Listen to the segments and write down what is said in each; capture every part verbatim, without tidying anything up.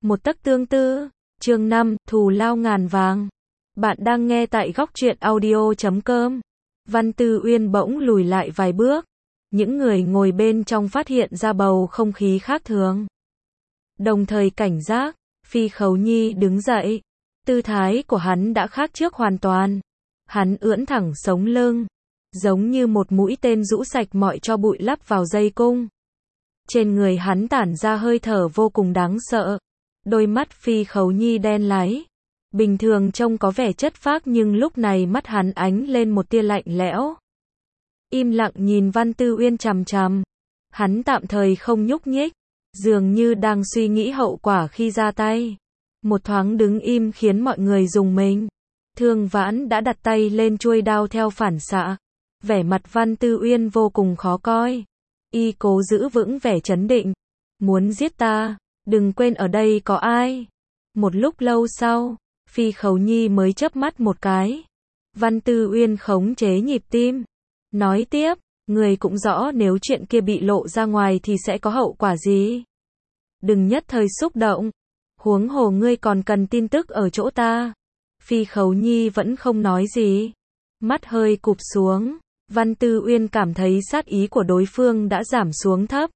Một tấc tương tư, chương năm, thù lao ngàn vàng. Bạn đang nghe tại góc truyện audio chấm com. Văn Tư Uyên bỗng lùi lại vài bước. Những người ngồi bên trong phát hiện ra bầu không khí khác thường. Đồng thời cảnh giác, Phi Khấu Nhi đứng dậy. Tư thái của hắn đã khác trước hoàn toàn. Hắn ưỡn thẳng sống lưng, giống như một mũi tên rũ sạch mọi tro bụi lắp vào dây cung. Trên người hắn tản ra hơi thở vô cùng đáng sợ. Đôi mắt Phi Khấu Nhi đen láy. Bình thường trông có vẻ chất phác nhưng lúc này mắt hắn ánh lên một tia lạnh lẽo. Im lặng nhìn Văn Tư Uyên chằm chằm. Hắn tạm thời không nhúc nhích, dường như đang suy nghĩ hậu quả khi ra tay. Một thoáng đứng im khiến mọi người rùng mình. Thương Vãn đã đặt tay lên chuôi đao theo phản xạ. Vẻ mặt Văn Tư Uyên vô cùng khó coi. Y cố giữ vững vẻ trấn định. Muốn giết ta, đừng quên ở đây có ai. Một lúc lâu sau, Phi Khấu Nhi mới chớp mắt một cái. Văn Tư Uyên khống chế nhịp tim. Nói tiếp, người cũng rõ nếu chuyện kia bị lộ ra ngoài thì sẽ có hậu quả gì. Đừng nhất thời xúc động. Huống hồ ngươi còn cần tin tức ở chỗ ta. Phi Khấu Nhi vẫn không nói gì. Mắt hơi cụp xuống. Văn Tư Uyên cảm thấy sát ý của đối phương đã giảm xuống thấp.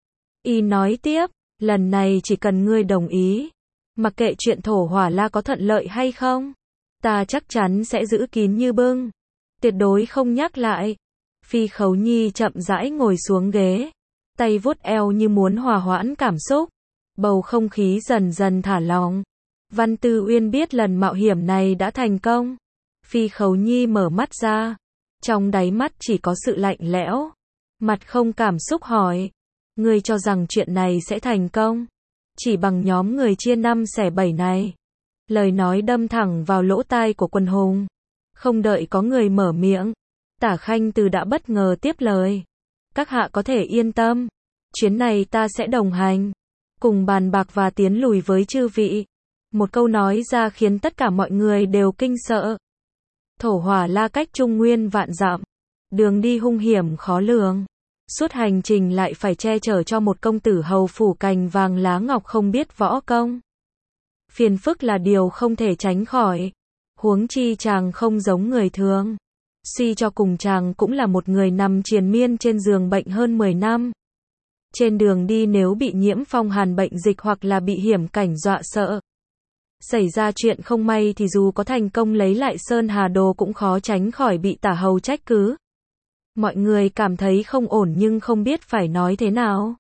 Y nói tiếp, lần này chỉ cần ngươi đồng ý. Mặc kệ chuyện thổ hỏa la có thuận lợi hay không, ta chắc chắn sẽ giữ kín như bưng. Tuyệt đối không nhắc lại. Phi Khấu Nhi chậm rãi ngồi xuống ghế. Tay vuốt eo như muốn hòa hoãn cảm xúc. Bầu không khí dần dần thả lỏng. Văn Tư Uyên biết lần mạo hiểm này đã thành công. Phi Khấu Nhi mở mắt ra. Trong đáy mắt chỉ có sự lạnh lẽo. Mặt không cảm xúc hỏi. Ngươi cho rằng chuyện này sẽ thành công? Chỉ bằng nhóm người chia năm xẻ bảy này. Lời nói đâm thẳng vào lỗ tai của Quần Hùng. Không đợi có người mở miệng, Tả Khanh Từ đã bất ngờ tiếp lời. Các hạ có thể yên tâm. Chuyến này ta sẽ đồng hành. Cùng bàn bạc và tiến lùi với chư vị. Một câu nói ra khiến tất cả mọi người đều kinh sợ. Thổ hỏa la cách Trung Nguyên vạn dặm. Đường đi hung hiểm khó lường. Suốt hành trình lại phải che chở cho một công tử hầu phủ cành vàng lá ngọc không biết võ công. Phiền phức là điều không thể tránh khỏi. Huống chi chàng không giống người thường. Suy cho cùng chàng cũng là một người nằm triền miên trên giường bệnh hơn mười năm. Trên đường đi nếu bị nhiễm phong hàn bệnh dịch hoặc là bị hiểm cảnh dọa sợ. Xảy ra chuyện không may thì dù có thành công lấy lại Sơn Hà Đồ cũng khó tránh khỏi bị Tả hầu trách cứ. Mọi người cảm thấy không ổn nhưng không biết phải nói thế nào.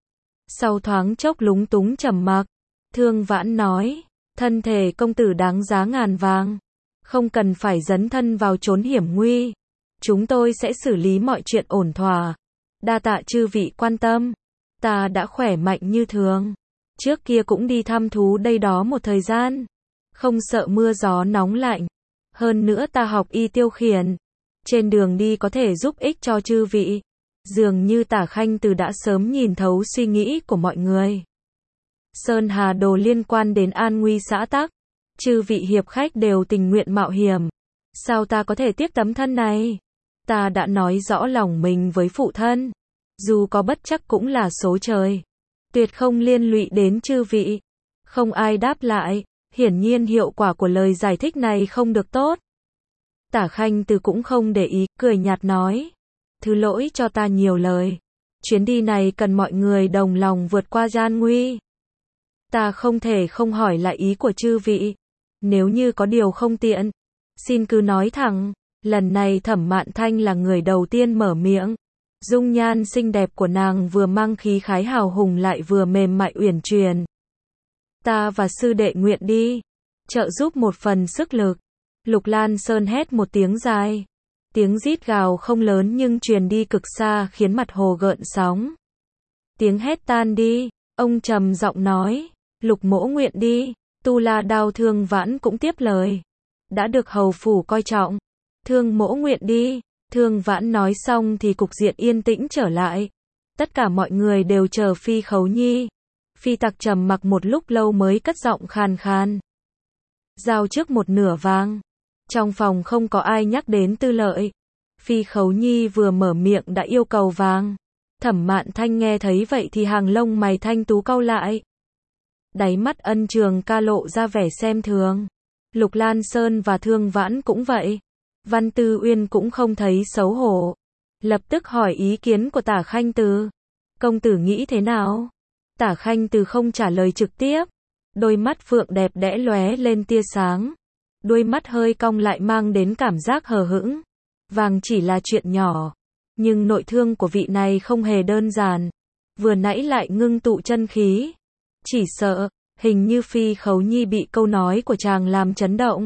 Sau thoáng chốc lúng túng trầm mặc, Thương Vãn nói, thân thể công tử đáng giá ngàn vàng. Không cần phải dấn thân vào chốn hiểm nguy. Chúng tôi sẽ xử lý mọi chuyện ổn thỏa. Đa tạ chư vị quan tâm. Ta đã khỏe mạnh như thường. Trước kia cũng đi thăm thú đây đó một thời gian. Không sợ mưa gió nóng lạnh. Hơn nữa ta học y tiêu khiển. Trên đường đi có thể giúp ích cho chư vị. Dường như Tả Khanh Từ đã sớm nhìn thấu suy nghĩ của mọi người. Sơn Hà Đồ liên quan đến an nguy xã tắc. Chư vị hiệp khách đều tình nguyện mạo hiểm. Sao ta có thể tiếp tấm thân này? Ta đã nói rõ lòng mình với phụ thân. Dù có bất chắc cũng là số trời. Tuyệt không liên lụy đến chư vị. Không ai đáp lại. Hiển nhiên hiệu quả của lời giải thích này không được tốt. Tả Khanh Từ cũng không để ý, cười nhạt nói. Thứ lỗi cho ta nhiều lời. Chuyến đi này cần mọi người đồng lòng vượt qua gian nguy. Ta không thể không hỏi lại ý của chư vị. Nếu như có điều không tiện, xin cứ nói thẳng. Lần này Thẩm Mạn Thanh là người đầu tiên mở miệng. Dung nhan xinh đẹp của nàng vừa mang khí khái hào hùng lại vừa mềm mại uyển chuyển. Ta và sư đệ nguyện đi trợ giúp một phần sức lực. Lục Lan Sơn hét một tiếng dài. Tiếng rít gào không lớn nhưng truyền đi cực xa khiến mặt hồ gợn sóng. Tiếng hét tan đi, ông trầm giọng nói, Lục mỗ nguyện đi. Tu La Đao Thương Vãn cũng tiếp lời. Đã được hầu phủ coi trọng. Thương mỗ nguyện đi. Thương Vãn nói xong thì cục diện yên tĩnh trở lại. Tất cả mọi người đều chờ Phi Khấu Nhi. Phi Tặc trầm mặc một lúc lâu mới cất giọng khàn khàn. Giao trước một nửa vàng. Trong phòng không có ai nhắc đến Tư Lợi. Phi Khấu Nhi vừa mở miệng đã yêu cầu vàng. Thẩm Mạn Thanh nghe thấy vậy thì hàng lông mày thanh tú cau lại. Đáy mắt Ân Trường Ca lộ ra vẻ xem thường. Lục Lan Sơn và Thương Vãn cũng vậy. Văn Tư Uyên cũng không thấy xấu hổ. Lập tức hỏi ý kiến của Tả Khanh Từ. Công tử nghĩ thế nào? Tả Khanh Từ không trả lời trực tiếp. Đôi mắt phượng đẹp đẽ lóe lên tia sáng. Đôi mắt hơi cong lại mang đến cảm giác hờ hững. Vàng chỉ là chuyện nhỏ. Nhưng nội thương của vị này không hề đơn giản. Vừa nãy lại ngưng tụ chân khí. Chỉ sợ, hình như Phi Khấu Nhi bị câu nói của chàng làm chấn động.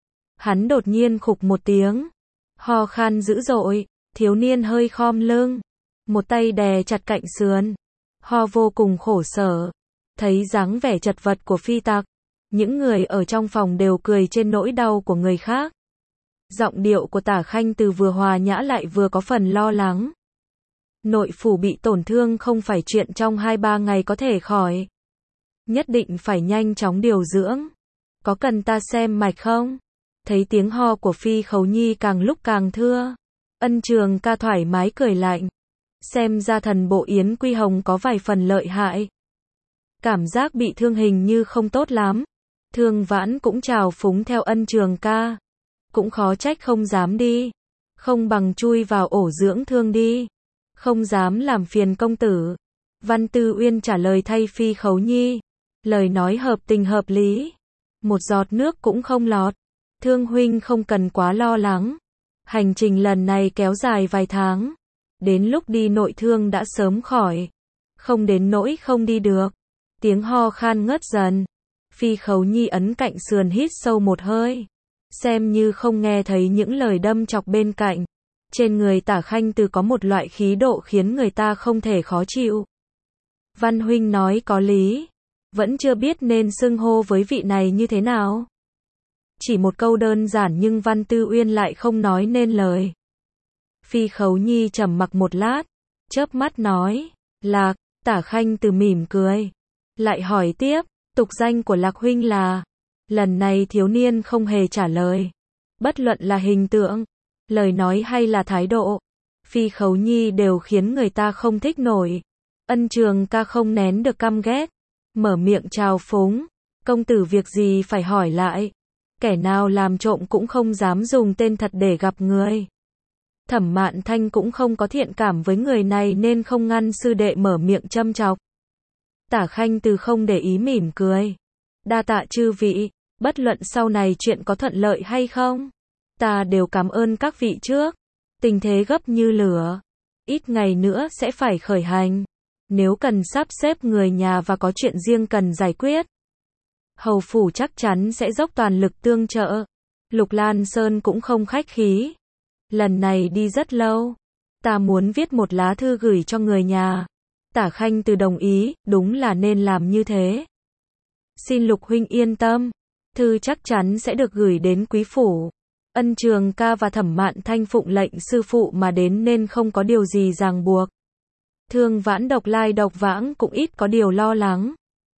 Hắn đột nhiên khục một tiếng. Ho khan dữ dội, thiếu niên hơi khom lưng. Một tay đè chặt cạnh sườn. Ho vô cùng khổ sở. Thấy dáng vẻ chật vật của Phi Tặc. Những người ở trong phòng đều cười trên nỗi đau của người khác. Giọng điệu của Tả Khanh Từ vừa hòa nhã lại vừa có phần lo lắng. Nội phủ bị tổn thương không phải chuyện trong hai ba ngày có thể khỏi. Nhất định phải nhanh chóng điều dưỡng. Có cần ta xem mạch không? Thấy tiếng ho của Phi Khấu Nhi càng lúc càng thưa. Ân Trường Ca thoải mái cười lạnh. Xem ra thần bộ Yến Quy Hồng có vài phần lợi hại. Cảm giác bị thương hình như không tốt lắm. Thương Vãn cũng trào phúng theo Ân Trường Ca. Cũng khó trách không dám đi. Không bằng chui vào ổ dưỡng thương đi. Không dám làm phiền công tử. Văn Tư Uyên trả lời thay Phi Khấu Nhi. Lời nói hợp tình hợp lý. Một giọt nước cũng không lọt. Thương huynh không cần quá lo lắng. Hành trình lần này kéo dài vài tháng. Đến lúc đi nội thương đã sớm khỏi. Không đến nỗi không đi được. Tiếng ho khan ngớt dần. Phi Khấu Nhi ấn cạnh sườn hít sâu một hơi. Xem như không nghe thấy những lời đâm chọc bên cạnh. Trên người Tả Khanh Từ có một loại khí độ khiến người ta không thể khó chịu. Văn huynh nói có lý. Vẫn chưa biết nên xưng hô với vị này như thế nào. Chỉ một câu đơn giản nhưng Văn Tư Uyên lại không nói nên lời. Phi Khấu Nhi trầm mặc một lát. Chớp mắt nói. Lạc. Tả Khanh Từ mỉm cười. Lại hỏi tiếp. Tục danh của Lạc huynh là. Lần này thiếu niên không hề trả lời. Bất luận là hình tượng, lời nói hay là thái độ. Phi Khấu Nhi đều khiến người ta không thích nổi. Ân Trường Ca không nén được căm ghét. Mở miệng trào phúng. Công tử việc gì phải hỏi lại. Kẻ nào làm trộm cũng không dám dùng tên thật để gặp người. Thẩm Mạn Thanh cũng không có thiện cảm với người này nên không ngăn sư đệ mở miệng châm chọc. Tả Khanh Từ không để ý mỉm cười. Đa tạ chư vị, bất luận sau này chuyện có thuận lợi hay không. Ta đều cảm ơn các vị trước. Tình thế gấp như lửa. Ít ngày nữa sẽ phải khởi hành. Nếu cần sắp xếp người nhà và có chuyện riêng cần giải quyết. Hầu phủ chắc chắn sẽ dốc toàn lực tương trợ. Lục Lan Sơn cũng không khách khí. Lần này đi rất lâu. Ta muốn viết một lá thư gửi cho người nhà. Tả Khanh Từ đồng ý, đúng là nên làm như thế. Xin Lục huynh yên tâm. Thư chắc chắn sẽ được gửi đến quý phủ. Ân Trường Ca và Thẩm Mạn Thanh phụng lệnh sư phụ mà đến nên không có điều gì ràng buộc. Thương Vãn độc lai độc vãng cũng ít có điều lo lắng.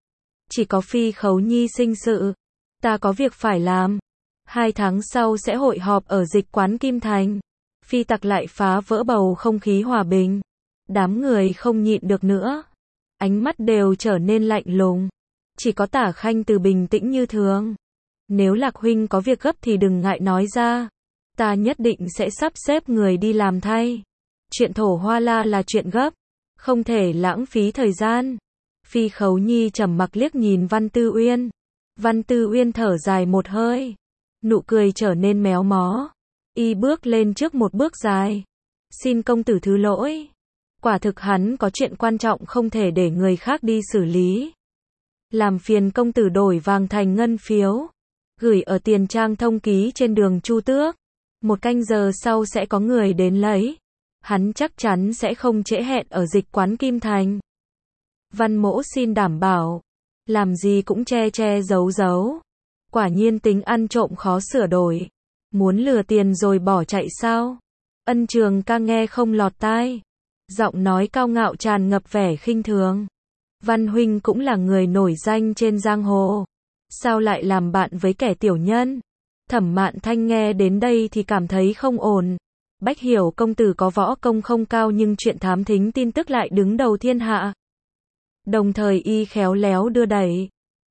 Chỉ có Phi Khấu Nhi sinh sự. Ta có việc phải làm. Hai tháng sau sẽ hội họp ở dịch quán Kim Thành. Phi Tặc lại phá vỡ bầu không khí hòa bình. Đám người không nhịn được nữa. Ánh mắt đều trở nên lạnh lùng. Chỉ có Tả Khanh Từ bình tĩnh như thường. Nếu Lạc huynh có việc gấp thì đừng ngại nói ra. Ta nhất định sẽ sắp xếp người đi làm thay. Chuyện thổ hoa la là chuyện gấp. Không thể lãng phí thời gian. Phi Khấu Nhi trầm mặc liếc nhìn Văn Tư Uyên. Văn Tư Uyên thở dài một hơi. Nụ cười trở nên méo mó. Y bước lên trước một bước dài. Xin công tử thứ lỗi. Quả thực hắn có chuyện quan trọng không thể để người khác đi xử lý. Làm phiền công tử đổi vàng thành ngân phiếu. Gửi ở tiền trang thông ký trên đường Chu Tước. Một canh giờ sau sẽ có người đến lấy. Hắn chắc chắn sẽ không trễ hẹn ở dịch quán Kim Thành. Văn Mỗ xin đảm bảo. Làm gì cũng che che giấu giấu. Quả nhiên tính ăn trộm khó sửa đổi. Muốn lừa tiền rồi bỏ chạy sao? Ân Trường Ca nghe không lọt tai. Giọng nói cao ngạo tràn ngập vẻ khinh thường. Văn huynh cũng là người nổi danh trên giang hồ. Sao lại làm bạn với kẻ tiểu nhân? Thẩm Mạn Thanh nghe đến đây thì cảm thấy không ổn. Bách hiểu công tử có võ công không cao nhưng chuyện thám thính tin tức lại đứng đầu thiên hạ. Đồng thời y khéo léo đưa đẩy.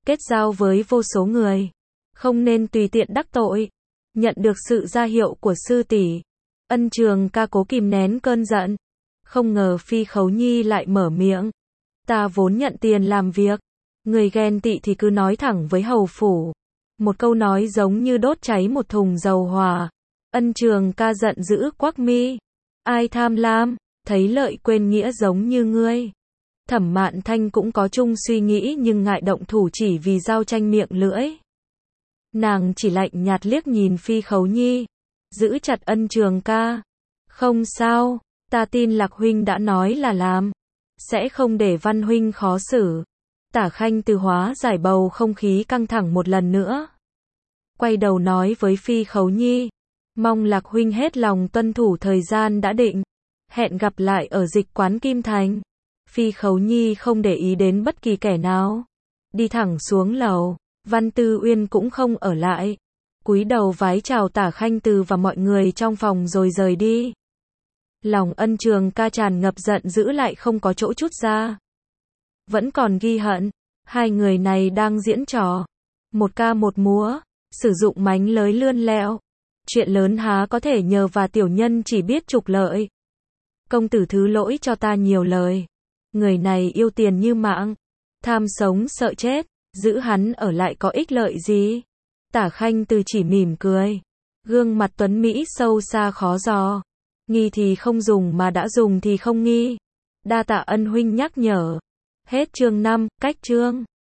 kết giao với vô số người, không nên tùy tiện đắc tội. Nhận được sự ra hiệu của sư tỷ, Ân Trường Ca cố kìm nén cơn giận. Không ngờ Phi Khấu Nhi lại mở miệng. Ta vốn nhận tiền làm việc. Người ghen tị thì cứ nói thẳng với hầu phủ. Một câu nói giống như đốt cháy một thùng dầu hỏa. Ân Trường Ca giận dữ quắc mi. Ai tham lam, thấy lợi quên nghĩa giống như ngươi. Thẩm Mạn Thanh cũng có chung suy nghĩ nhưng ngại động thủ chỉ vì giao tranh miệng lưỡi. Nàng chỉ lạnh nhạt liếc nhìn Phi Khấu Nhi, giữ chặt Ân Trường Ca. Không sao, ta tin Lạc huynh đã nói là làm, sẽ không để Văn huynh khó xử. Tả Khanh Từ hóa giải bầu không khí căng thẳng một lần nữa. Quay đầu nói với Phi Khấu Nhi, mong Lạc huynh hết lòng tuân thủ thời gian đã định. Hẹn gặp lại ở dịch quán Kim Thành. Phi Khấu Nhi không để ý đến bất kỳ kẻ nào, đi thẳng xuống lầu. Văn Tư Uyên cũng không ở lại, cúi đầu vái chào Tả Khanh Từ và mọi người trong phòng rồi rời đi. Lòng Ân Trường Ca tràn ngập giận dữ lại không có chỗ trút ra. Vẫn còn ghi hận, hai người này đang diễn trò, một ca một múa, sử dụng mánh lới lươn lẹo. Chuyện lớn há có thể nhờ và tiểu nhân chỉ biết trục lợi. Công tử thứ lỗi cho ta nhiều lời. Người này yêu tiền như mạng, tham sống sợ chết, giữ hắn ở lại có ích lợi gì? Tả Khanh Từ chỉ mỉm cười, gương mặt tuấn mỹ sâu xa khó dò. Nghi thì không dùng mà đã dùng thì không nghi. Đa tạ Ân huynh nhắc nhở. Hết chương năm, cách chương.